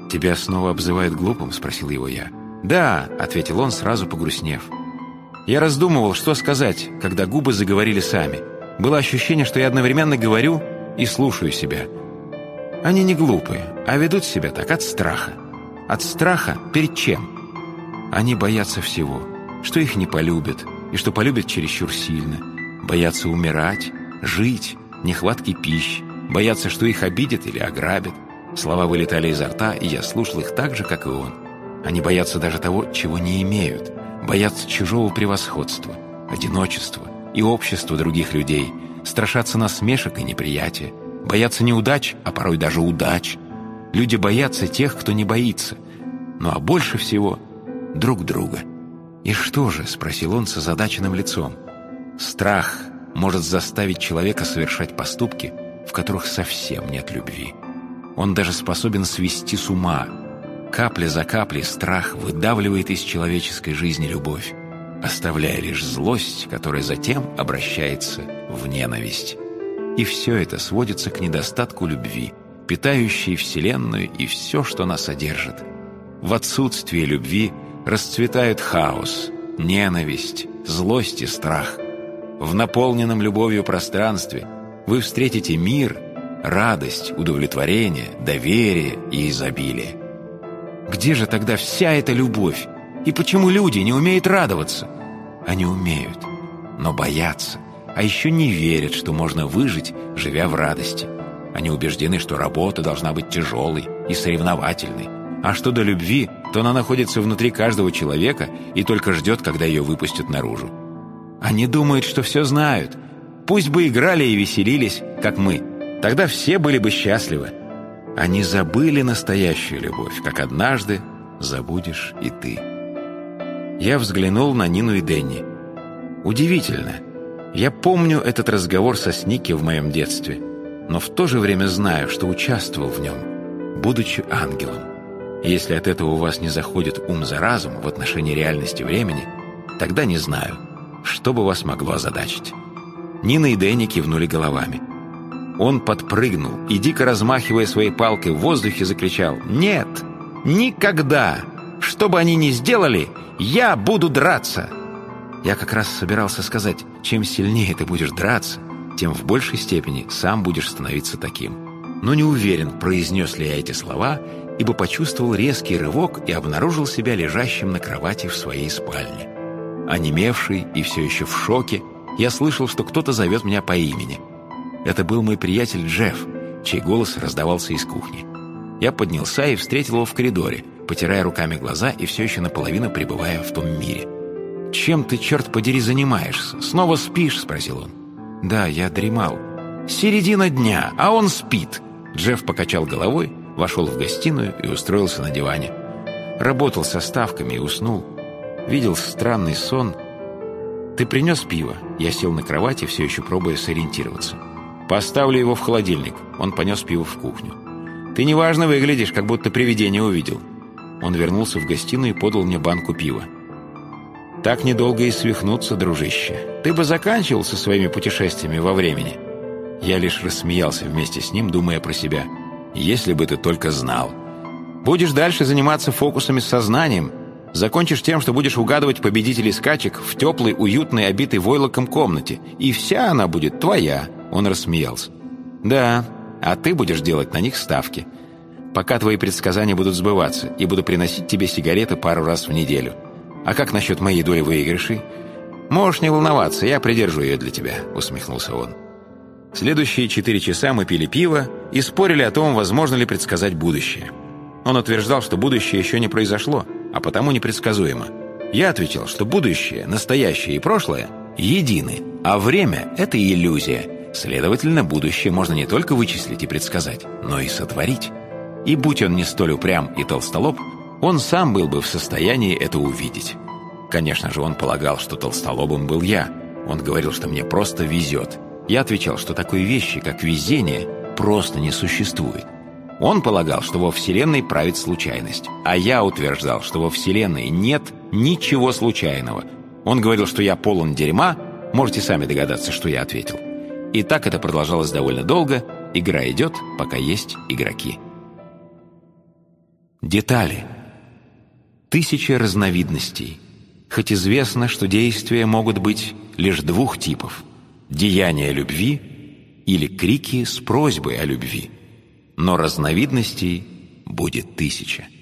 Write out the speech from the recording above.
«Тебя снова обзывают глупым?» — спросил его я. «Да», — ответил он, сразу погрустнев. Я раздумывал, что сказать, когда губы заговорили сами. Было ощущение, что я одновременно говорю и слушаю себя. Они не глупые, а ведут себя так от страха. От страха перед чем? Они боятся всего, что их не полюбят, и что полюбят чересчур сильно. Боятся умирать, жить, нехватки пищи, боятся, что их обидят или ограбят. Слова вылетали изо рта, и я слушал их так же, как и он. Они боятся даже того, чего не имеют, боятся чужого превосходства, одиночества и общества других людей, страшатся насмешек и неприятия, боятся неудач, а порой даже удач. Люди боятся тех, кто не боится, ну а больше всего друг друга. «И что же?» — спросил он с озадаченным лицом. «Страх может заставить человека совершать поступки, в которых совсем нет любви. Он даже способен свести с ума. Капля за каплей страх выдавливает из человеческой жизни любовь, оставляя лишь злость, которая затем обращается в ненависть. И все это сводится к недостатку любви, питающей Вселенную и все, что нас содержит. В отсутствие любви расцветают хаос, ненависть, злость и страх. В наполненном любовью пространстве вы встретите мир, радость, удовлетворение, доверие и изобилие. Где же тогда вся эта любовь? И почему люди не умеют радоваться? Они умеют, но боятся, а еще не верят, что можно выжить, живя в радости. Они убеждены, что работа должна быть тяжелой и соревновательной, а что до любви, то она находится внутри каждого человека и только ждет, когда ее выпустят наружу. Они думают, что все знают. Пусть бы играли и веселились, как мы. Тогда все были бы счастливы. Они забыли настоящую любовь, как однажды забудешь и ты. Я взглянул на Нину и Дэнни. Удивительно. Я помню этот разговор со Сники в моем детстве, но в то же время знаю, что участвовал в нем, будучи ангелом. И если от этого у вас не заходит ум за разум в отношении реальности времени, тогда не знаю, что бы вас могло озадачить. Нина и Дэнни кивнули головами. Он подпрыгнул и, дико размахивая своей палкой в воздухе, закричал: «Нет! Никогда! Что бы они ни сделали, я буду драться!» Я как раз собирался сказать: чем сильнее ты будешь драться, тем в большей степени сам будешь становиться таким. Но не уверен, произнес ли я эти слова, ибо почувствовал резкий рывок и обнаружил себя лежащим на кровати в своей спальне. Онемевший и все еще в шоке, я слышал, что кто-то зовет меня по имени. Это был мой приятель Джефф, чей голос раздавался из кухни. Я поднялся и встретил его в коридоре, потирая руками глаза и все еще наполовину пребывая в том мире. «Чем ты, черт подери, занимаешься? Снова спишь?» — спросил он. «Да, я дремал». «Середина дня, а он спит!» Джефф покачал головой, вошел в гостиную и устроился на диване. Работал со ставками и уснул. Видел странный сон. «Ты принес пиво?» Я сел на кровати, все еще пробуя сориентироваться. «Поставлю его в холодильник». Он понес пиво в кухню. «Ты неважно выглядишь, как будто привидение увидел». Он вернулся в гостиную и подал мне банку пива. «Так недолго и свихнуться, дружище. Ты бы заканчивал со своими путешествиями во времени». Я лишь рассмеялся вместе с ним, думая про себя. «Если бы ты только знал. Будешь дальше заниматься фокусами с сознанием. Закончишь тем, что будешь угадывать победителей скачек в теплой, уютной, обитой войлоком комнате. И вся она будет твоя». Он рассмеялся. «Да, а ты будешь делать на них ставки. Пока твои предсказания будут сбываться, и буду приносить тебе сигареты пару раз в неделю. А как насчет моей доли выигрышей?» «Можешь не волноваться, я придержу ее для тебя», — усмехнулся он. Следующие 4 часа мы пили пиво и спорили о том, возможно ли предсказать будущее. Он утверждал, что будущее еще не произошло, а потому непредсказуемо. Я отвечал, что будущее, настоящее и прошлое едины, а время — это иллюзия. Следовательно, будущее можно не только вычислить и предсказать, но и сотворить. И будь он не столь упрям и толстолоб, он сам был бы в состоянии это увидеть. Конечно же, он полагал, что толстолобым был я. Он говорил, что мне просто везет. Я отвечал, что такой вещи, как везение, просто не существует. Он полагал, что во Вселенной правит случайность, а я утверждал, что во Вселенной нет ничего случайного. Он говорил, что я полон дерьма, можете сами догадаться, что я ответил. И так это продолжалось довольно долго. Игра идет, пока есть игроки. Детали. 1000 разновидностей, хоть известно, что действия могут быть лишь 2 типов – деяния любви или крики с просьбой о любви. Но разновидностей будет 1000.